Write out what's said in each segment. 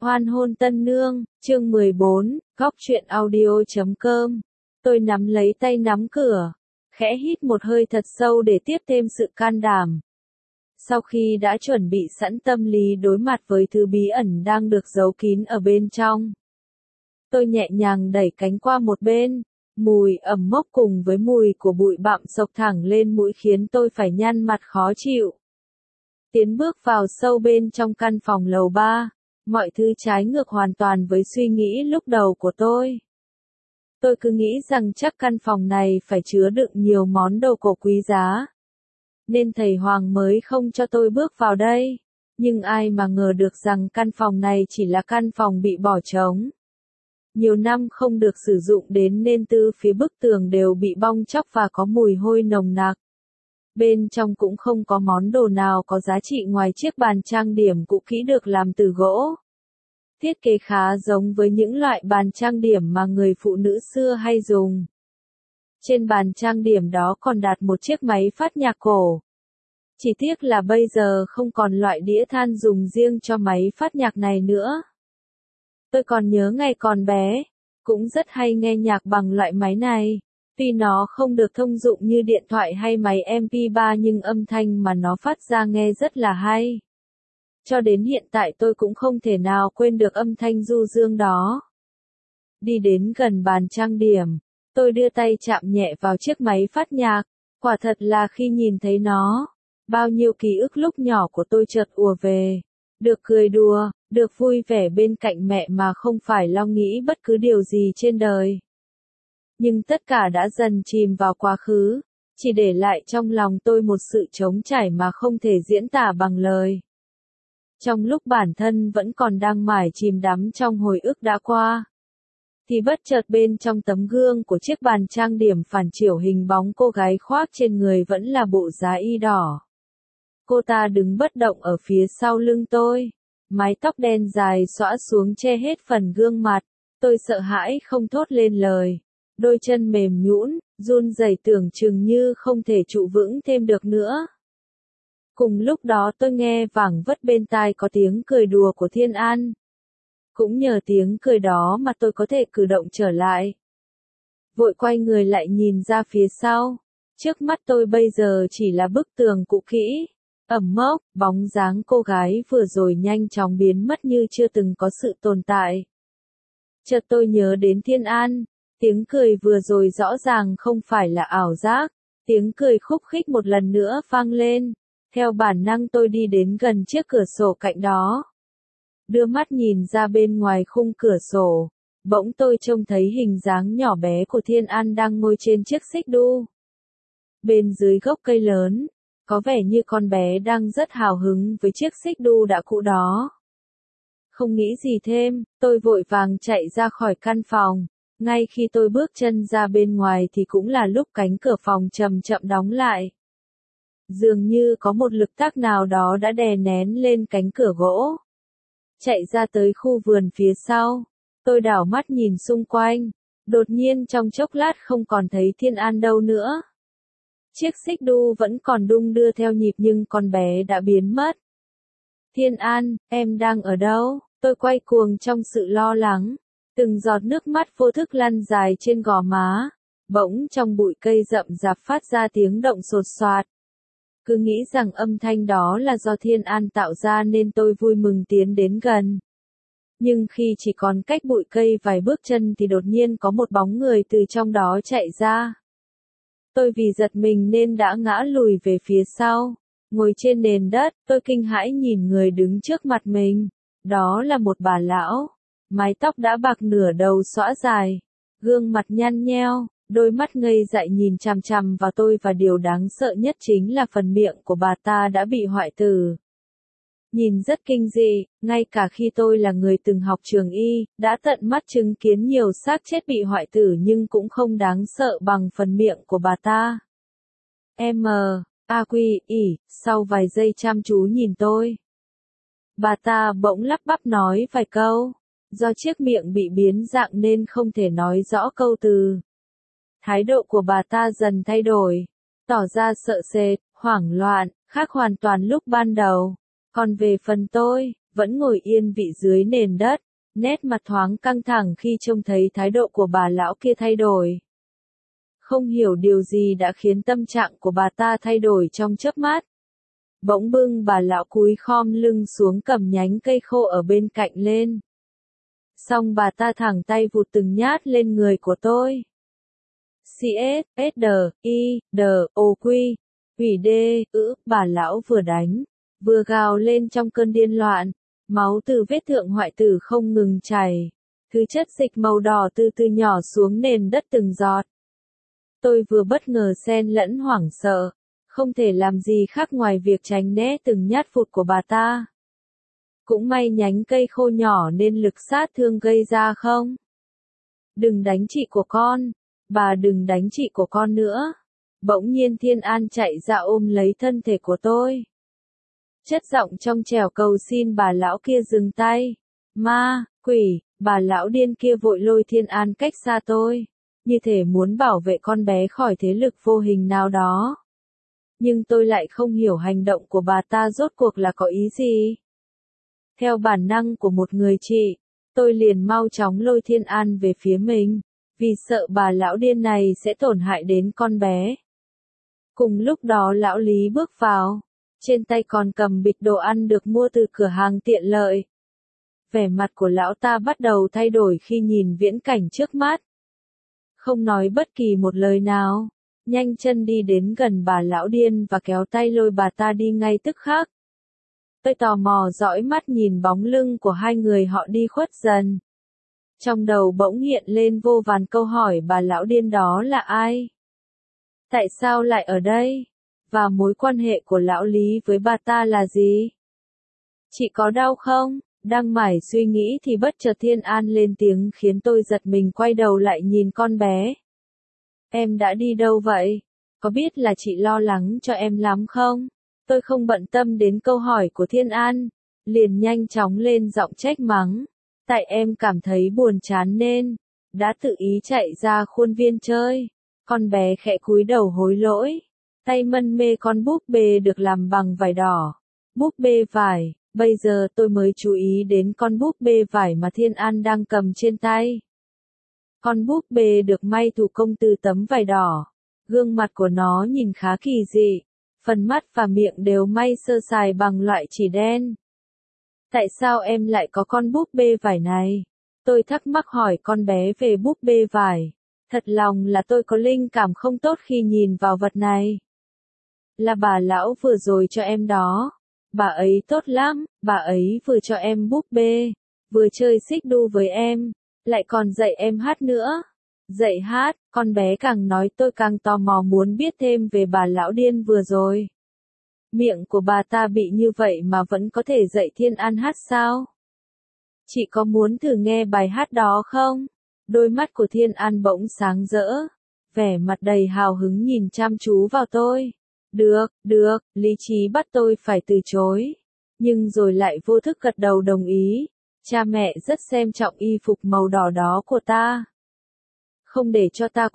Hoan hôn tân nương, chương 14, góc truyện audio.com. Tôi nắm lấy tay nắm cửa, khẽ hít một hơi thật sâu để tiếp thêm sự can đảm. Sau khi đã chuẩn bị sẵn tâm lý đối mặt với thứ bí ẩn đang được giấu kín ở bên trong, tôi nhẹ nhàng đẩy cánh qua một bên, mùi ẩm mốc cùng với mùi của bụi bặm xộc thẳng lên mũi khiến tôi phải nhăn mặt khó chịu. Tiến bước vào sâu bên trong căn phòng lầu 3. Mọi thứ trái ngược hoàn toàn với suy nghĩ lúc đầu của tôi. Tôi cứ nghĩ rằng chắc căn phòng này phải chứa đựng nhiều món đồ cổ quý giá, nên thầy Hoàng mới không cho tôi bước vào đây. Nhưng ai mà ngờ được rằng căn phòng này chỉ là căn phòng bị bỏ trống. Nhiều năm không được sử dụng đến nên từ phía bức tường đều bị bong tróc và có mùi hôi nồng nặc. Bên trong cũng không có món đồ nào có giá trị ngoài chiếc bàn trang điểm cũ kỹ được làm từ gỗ. Thiết kế khá giống với những loại bàn trang điểm mà người phụ nữ xưa hay dùng. Trên bàn trang điểm đó còn đặt một chiếc máy phát nhạc cổ. Chỉ tiếc là bây giờ không còn loại đĩa than dùng riêng cho máy phát nhạc này nữa. Tôi còn nhớ ngày còn bé, cũng rất hay nghe nhạc bằng loại máy này. Tuy nó không được thông dụng như điện thoại hay máy MP3 nhưng âm thanh mà nó phát ra nghe rất là hay. Cho đến hiện tại tôi cũng không thể nào quên được âm thanh du dương đó. Đi đến gần bàn trang điểm, tôi đưa tay chạm nhẹ vào chiếc máy phát nhạc. Quả thật là khi nhìn thấy nó, bao nhiêu ký ức lúc nhỏ của tôi chợt ùa về. Được cười đùa, được vui vẻ bên cạnh mẹ mà không phải lo nghĩ bất cứ điều gì trên đời. Nhưng tất cả đã dần chìm vào quá khứ, chỉ để lại trong lòng tôi một sự trống trải mà không thể diễn tả bằng lời. Trong lúc bản thân vẫn còn đang mải chìm đắm trong hồi ức đã qua, thì bất chợt bên trong tấm gương của chiếc bàn trang điểm phản chiếu hình bóng cô gái khoác trên người vẫn là bộ giá y đỏ. Cô ta đứng bất động ở phía sau lưng tôi, mái tóc đen dài xõa xuống che hết phần gương mặt. Tôi sợ hãi không thốt lên lời. Đôi chân mềm nhũn, run rẩy tưởng chừng như không thể trụ vững thêm được nữa. Cùng lúc đó tôi nghe vảng vất bên tai có tiếng cười đùa của Thiên An. Cũng nhờ tiếng cười đó mà tôi có thể cử động trở lại. Vội quay người lại nhìn ra phía sau. Trước mắt tôi bây giờ chỉ là bức tường cũ kỹ, ẩm mốc, bóng dáng cô gái vừa rồi nhanh chóng biến mất như chưa từng có sự tồn tại. Chợt tôi nhớ đến Thiên An. Tiếng cười vừa rồi rõ ràng không phải là ảo giác. Tiếng cười khúc khích một lần nữa vang lên. Theo bản năng tôi đi đến gần chiếc cửa sổ cạnh đó. Đưa mắt nhìn ra bên ngoài khung cửa sổ. Bỗng tôi trông thấy hình dáng nhỏ bé của Thiên An đang ngồi trên chiếc xích đu. Bên dưới gốc cây lớn, có vẻ như con bé đang rất hào hứng với chiếc xích đu đã cũ đó. Không nghĩ gì thêm, tôi vội vàng chạy ra khỏi căn phòng. Ngay khi tôi bước chân ra bên ngoài thì cũng là lúc cánh cửa phòng chậm chậm đóng lại. Dường như có một lực tác nào đó đã đè nén lên cánh cửa gỗ. Chạy ra tới khu vườn phía sau, tôi đảo mắt nhìn xung quanh. Đột nhiên trong chốc lát không còn thấy Thiên An đâu nữa. Chiếc xích đu vẫn còn đung đưa theo nhịp nhưng con bé đã biến mất. Thiên An, em đang ở đâu? Tôi quay cuồng trong sự lo lắng. Từng giọt nước mắt vô thức lăn dài trên gò má. Bỗng trong bụi cây rậm rạp phát ra tiếng động sột soạt. Cứ nghĩ rằng âm thanh đó là do Thiên An tạo ra nên tôi vui mừng tiến đến gần. Nhưng khi chỉ còn cách bụi cây vài bước chân thì đột nhiên có một bóng người từ trong đó chạy ra. Tôi vì giật mình nên đã ngã lùi về phía sau. Ngồi trên nền đất, tôi kinh hãi nhìn người đứng trước mặt mình. Đó là một bà lão. Mái tóc đã bạc nửa đầu xõa dài. Gương mặt nhăn nheo, đôi mắt ngây dại nhìn chằm chằm vào tôi và điều đáng sợ nhất chính là phần miệng của bà ta đã bị hoại tử. Nhìn rất kinh dị, ngay cả khi tôi là người từng học trường y, đã tận mắt chứng kiến nhiều xác chết bị hoại tử nhưng cũng không đáng sợ bằng phần miệng của bà ta. Sau vài giây chăm chú nhìn tôi, bà ta bỗng lắp bắp nói vài câu. Do chiếc miệng bị biến dạng nên không thể nói rõ câu từ. Thái độ của bà ta dần thay đổi, tỏ ra sợ sệt, hoảng loạn, khác hoàn toàn lúc ban đầu. Còn về phần tôi, vẫn ngồi yên vị dưới nền đất, nét mặt thoáng căng thẳng khi trông thấy thái độ của bà lão kia thay đổi. Không hiểu điều gì đã khiến tâm trạng của bà ta thay đổi trong chớp mắt. Bỗng bưng bà lão cúi khom lưng xuống cầm nhánh cây khô ở bên cạnh lên. Xong bà ta thẳng tay vụt từng nhát lên người của tôi. CS, SD, I, D, O, Q, Hủy D, bà lão vừa đánh, vừa gào lên trong cơn điên loạn. Máu từ vết thượng hoại tử không ngừng chảy. Thứ chất dịch màu đỏ từ từ nhỏ xuống nền đất từng giọt. Tôi vừa bất ngờ xen lẫn hoảng sợ, không thể làm gì khác ngoài việc tránh né từng nhát phụt của bà ta. Cũng may nhánh cây khô nhỏ nên lực sát thương gây ra không. Đừng đánh chị của con, bà đừng đánh chị của con nữa. Bỗng nhiên Thiên An chạy ra ôm lấy thân thể của tôi. Chất giọng trong trẻo cầu xin bà lão kia dừng tay. Ma, quỷ, bà lão điên kia vội lôi Thiên An cách xa tôi, như thể muốn bảo vệ con bé khỏi thế lực vô hình nào đó. Nhưng tôi lại không hiểu hành động của bà ta rốt cuộc là có ý gì. Theo bản năng của một người chị, tôi liền mau chóng lôi Thiên An về phía mình, vì sợ bà lão điên này sẽ tổn hại đến con bé. Cùng lúc đó lão Lý bước vào, trên tay còn cầm bịch đồ ăn được mua từ cửa hàng tiện lợi. Vẻ mặt của lão ta bắt đầu thay đổi khi nhìn viễn cảnh trước mắt. Không nói bất kỳ một lời nào, nhanh chân đi đến gần bà lão điên và kéo tay lôi bà ta đi ngay tức khắc. Tôi tò mò dõi mắt nhìn bóng lưng của hai người họ đi khuất dần. Trong đầu bỗng hiện lên vô vàn câu hỏi bà lão điên đó là ai? Tại sao lại ở đây? Và mối quan hệ của lão Lý với bà ta là gì? Chị có đau không? Đang mải suy nghĩ thì bất chợt Thiên An lên tiếng khiến tôi giật mình quay đầu lại nhìn con bé. Em đã đi đâu vậy? Có biết là chị lo lắng cho em lắm không? Tôi không bận tâm đến câu hỏi của Thiên An, liền nhanh chóng lên giọng trách mắng. Tại em cảm thấy buồn chán nên đã tự ý chạy ra khuôn viên chơi. Con bé khẽ cúi đầu hối lỗi, tay mân mê con búp bê được làm bằng vải đỏ. Búp bê vải, bây giờ tôi mới chú ý đến con búp bê vải mà Thiên An đang cầm trên tay. Con búp bê được may thủ công từ tấm vải đỏ. Gương mặt của nó nhìn khá kỳ dị, phần mắt và miệng đều may sơ sài bằng loại chỉ đen. Tại sao em lại có con búp bê vải này? Tôi thắc mắc hỏi con bé về búp bê vải. Thật lòng là tôi có linh cảm không tốt khi nhìn vào vật này. Là bà lão vừa rồi cho em đó. Bà ấy tốt lắm, bà ấy vừa cho em búp bê, vừa chơi xích đu với em, lại còn dạy em hát nữa. Dạy hát, con bé càng nói tôi càng tò mò muốn biết thêm về bà lão điên vừa rồi. Miệng của bà ta bị như vậy mà vẫn có thể dạy Thiên An hát sao? Chị có muốn thử nghe bài hát đó không? Đôi mắt của Thiên An bỗng sáng rỡ, vẻ mặt đầy hào hứng nhìn chăm chú vào tôi. Được, lý trí bắt tôi phải từ chối. Nhưng rồi lại vô thức gật đầu đồng ý. Cha mẹ rất xem trọng y phục màu đỏ đó của ta. Không để cho ta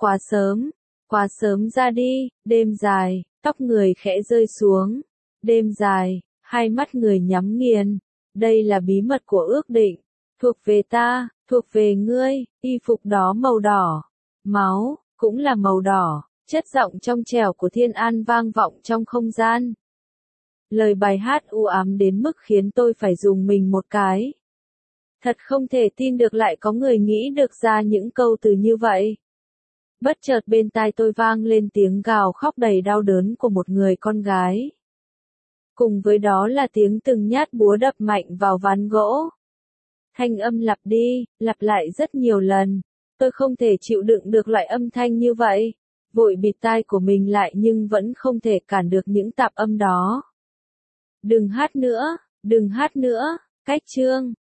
quá sớm ra đi, đêm dài, tóc người khẽ rơi xuống. Đêm dài, hai mắt người nhắm nghiền. Đây là bí mật của ước định. Thuộc về ta, thuộc về ngươi, y phục đó màu đỏ. Máu, cũng là màu đỏ. Chất giọng trong trẻo của Thiên An vang vọng trong không gian. Lời bài hát u ám đến mức khiến tôi phải dùng mình một cái. Thật không thể tin được lại có người nghĩ được ra những câu từ như vậy. Bất chợt bên tai tôi vang lên tiếng gào khóc đầy đau đớn của một người con gái. Cùng với đó là tiếng từng nhát búa đập mạnh vào ván gỗ. Thanh âm lặp đi, lặp lại rất nhiều lần. Tôi không thể chịu đựng được loại âm thanh như vậy. Vội bịt tai của mình lại nhưng vẫn không thể cản được những tạp âm đó. Đừng hát nữa, cách chương.